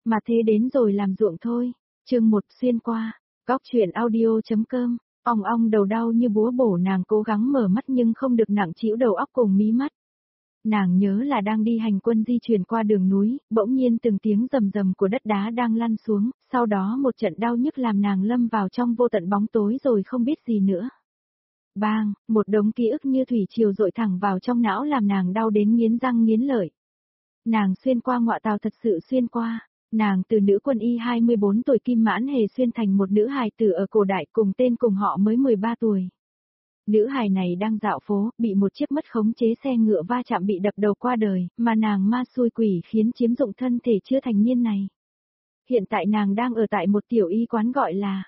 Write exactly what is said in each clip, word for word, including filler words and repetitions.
mà thế đến rồi làm ruộng thôi. Chương một xuyên qua, góc truyện audio.com, ong ong đầu đau như búa bổ nàng cố gắng mở mắt nhưng không được nặng trĩu đầu óc cùng mí mắt. Nàng nhớ là đang đi hành quân di chuyển qua đường núi, bỗng nhiên từng tiếng rầm rầm của đất đá đang lăn xuống, sau đó một trận đau nhức làm nàng lâm vào trong vô tận bóng tối rồi không biết gì nữa. Bang, một đống ký ức như thủy triều dội thẳng vào trong não làm nàng đau đến nghiến răng nghiến lợi. Nàng xuyên qua ngọa tào thật sự xuyên qua, nàng từ nữ quân y hai mươi bốn tuổi Kim Mãn Hề xuyên thành một nữ hài tử ở cổ đại cùng tên cùng họ mới mười ba tuổi. Nữ hài này đang dạo phố, bị một chiếc mất khống chế xe ngựa va chạm bị đập đầu qua đời, mà nàng ma xui quỷ khiến chiếm dụng thân thể chưa thành niên này. Hiện tại nàng đang ở tại một tiểu y quán gọi là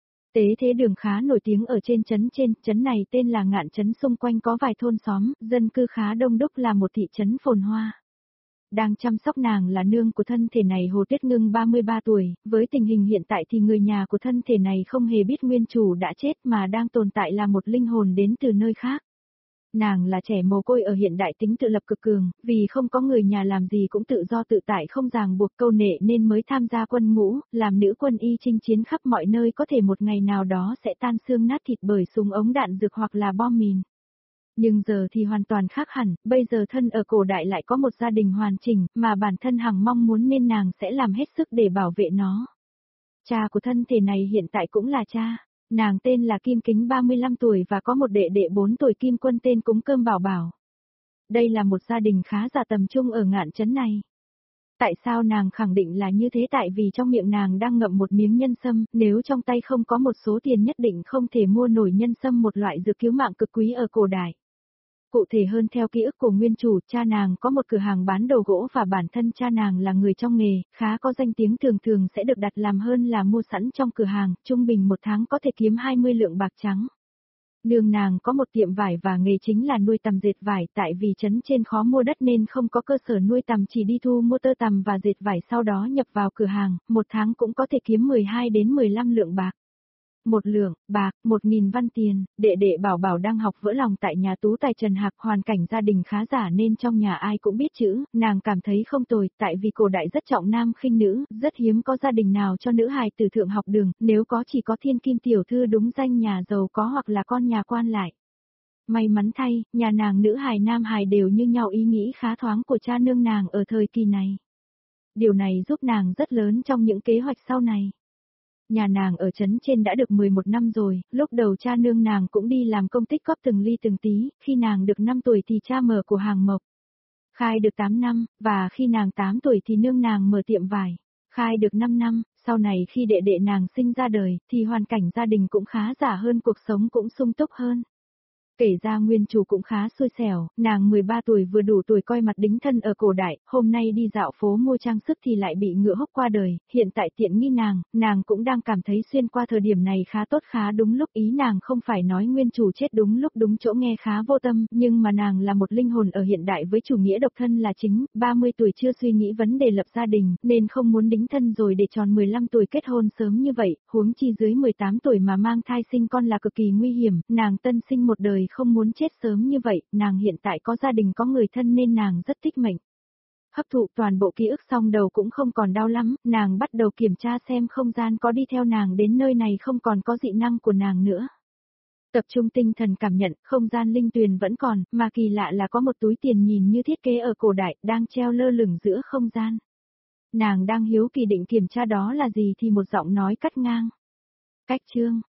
Tế Thế Đường, khá nổi tiếng ở trên trấn trên, trấn này tên là Ngạn Trấn, xung quanh có vài thôn xóm, dân cư khá đông đúc, là một thị trấn phồn hoa. Đang chăm sóc nàng là nương của thân thể này Hồ Tuyết Ngưng ba mươi ba tuổi, với tình hình hiện tại thì người nhà của thân thể này không hề biết nguyên chủ đã chết mà đang tồn tại là một linh hồn đến từ nơi khác. Nàng là trẻ mồ côi ở hiện đại, tính tự lập cực cường, vì không có người nhà làm gì cũng tự do tự tại không ràng buộc câu nệ nên mới tham gia quân ngũ, làm nữ quân y chinh chiến khắp mọi nơi, có thể một ngày nào đó sẽ tan xương nát thịt bởi súng ống đạn dược hoặc là bom mìn. Nhưng giờ thì hoàn toàn khác hẳn, bây giờ thân ở cổ đại lại có một gia đình hoàn chỉnh, mà bản thân hằng mong muốn nên nàng sẽ làm hết sức để bảo vệ nó. Cha của thân thể này hiện tại cũng là cha, nàng tên là Kim Kính ba mươi lăm tuổi và có một đệ đệ bốn tuổi Kim Quân tên Cúng Cơm Bảo Bảo. Đây là một gia đình khá giả tầm trung ở Ngạn Trấn này. Tại sao nàng khẳng định là như thế? Tại vì trong miệng nàng đang ngậm một miếng nhân sâm, nếu trong tay không có một số tiền nhất định không thể mua nổi nhân sâm, một loại dược cứu mạng cực quý ở cổ đại. Cụ thể hơn, theo ký ức của nguyên chủ, cha nàng có một cửa hàng bán đồ gỗ và bản thân cha nàng là người trong nghề, khá có danh tiếng, thường thường sẽ được đặt làm hơn là mua sẵn trong cửa hàng, trung bình một tháng có thể kiếm hai mươi lượng bạc trắng. Nương nàng có một tiệm vải và nghề chính là nuôi tằm dệt vải, tại vì trấn trên khó mua đất nên không có cơ sở nuôi tằm, chỉ đi thu mua tơ tằm và dệt vải sau đó nhập vào cửa hàng, một tháng cũng có thể kiếm mười hai đến mười lăm lượng bạc. Một lượng bạc, một nghìn văn tiền. Đệ đệ Bảo Bảo đang học vỡ lòng tại nhà tú tài Trần Hạc, hoàn cảnh gia đình khá giả nên trong nhà ai cũng biết chữ, nàng cảm thấy không tồi, tại vì cổ đại rất trọng nam khinh nữ, rất hiếm có gia đình nào cho nữ hài tử thượng học đường, nếu có chỉ có thiên kim tiểu thư đúng danh nhà giàu có hoặc là con nhà quan lại. May mắn thay, nhà nàng nữ hài nam hài đều như nhau ý nghĩ khá thoáng của cha nương nàng ở thời kỳ này. Điều này giúp nàng rất lớn trong những kế hoạch sau này. Nhà nàng ở trấn trên đã được mười một năm rồi, lúc đầu cha nương nàng cũng đi làm công tích góp từng ly từng tí, khi nàng được năm tuổi thì cha mở của hàng mộc. Khai được tám năm, và khi nàng tám tuổi thì nương nàng mở tiệm vải. Khai được năm năm, sau này khi đệ đệ nàng sinh ra đời, thì hoàn cảnh gia đình cũng khá giả hơn, cuộc sống cũng sung túc hơn. Kể ra nguyên chủ cũng khá xui xẻo, nàng mười ba tuổi vừa đủ tuổi coi mặt đính thân ở cổ đại, hôm nay đi dạo phố mua trang sức thì lại bị ngựa húc qua đời, hiện tại tiện nghi nàng, nàng cũng đang cảm thấy xuyên qua thời điểm này khá tốt, khá đúng lúc, ý nàng không phải nói nguyên chủ chết đúng lúc đúng chỗ nghe khá vô tâm, nhưng mà nàng là một linh hồn ở hiện đại với chủ nghĩa độc thân là chính, ba mươi tuổi chưa suy nghĩ vấn đề lập gia đình, nên không muốn đính thân rồi để tròn mười lăm tuổi kết hôn sớm như vậy, huống chi dưới mười tám tuổi mà mang thai sinh con là cực kỳ nguy hiểm, nàng tân sinh một đời không muốn chết sớm như vậy, nàng hiện tại có gia đình có người thân nên nàng rất thích mệnh. Hấp thụ toàn bộ ký ức xong đầu cũng không còn đau lắm, nàng bắt đầu kiểm tra xem không gian có đi theo nàng đến nơi này không còn có dị năng của nàng nữa. Tập trung tinh thần cảm nhận, không gian linh tuyền vẫn còn, mà kỳ lạ là có một túi tiền nhìn như thiết kế ở cổ đại, đang treo lơ lửng giữa không gian. Nàng đang hiếu kỳ định kiểm tra đó là gì thì một giọng nói cắt ngang. Cách chương.